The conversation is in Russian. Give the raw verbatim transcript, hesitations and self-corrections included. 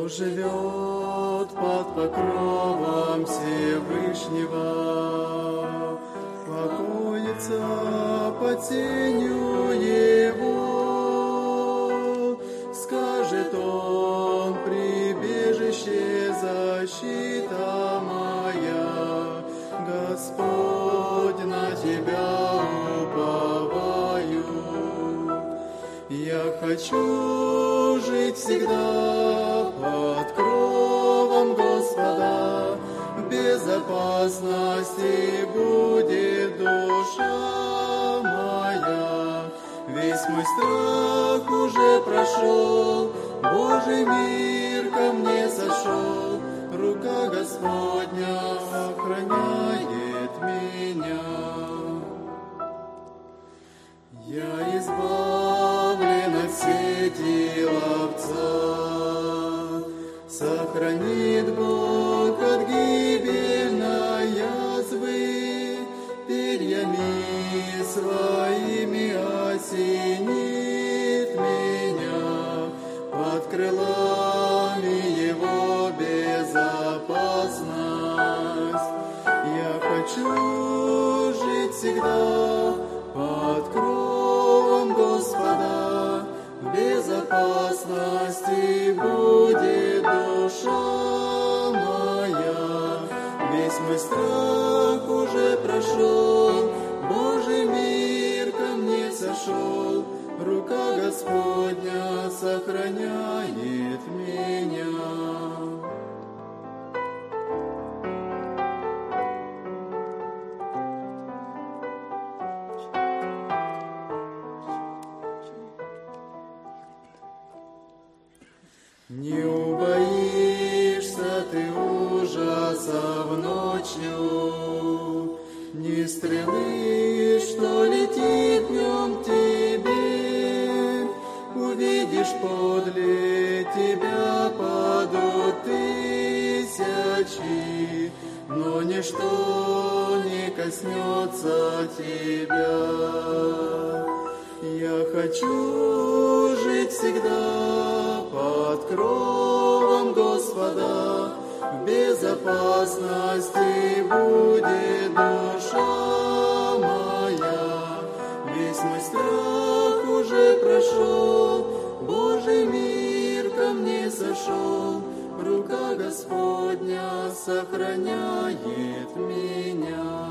Кто живет под покровом Всевышнего, покоится под сенью Его. Скажет он: прибежище, защита моя, Господь, на Тебя уповаю. Я хочу жить всегда под кровом Господа, в безопасности будет душа моя. Весь мой страх уже прошел, Божий мир ко мне сошел, рука Господня охраняет меня. Я избавлен от сети ловца, сохранит Бог от гибельной язвы, перьями своими осенит меня, под крылами Его безопасность. Я хочу жить всегда под кровом Господа, в безопасности будет душа моя. Весь мой страх уже прошел, Божий мир ко мне сошел, рука Господня сохраняет меня. Не убоишься ты ужасов ночью, ни стрелы, что летит днем к тебе. Увидишь подле тебя падут тысячи, но ничто не коснется тебя. Я хочу жить всегда под кровом Господа, в безопасности будет душа моя. Весь мой страх уже прошел, Божий мир ко мне сошел, рука Господня сохраняет меня.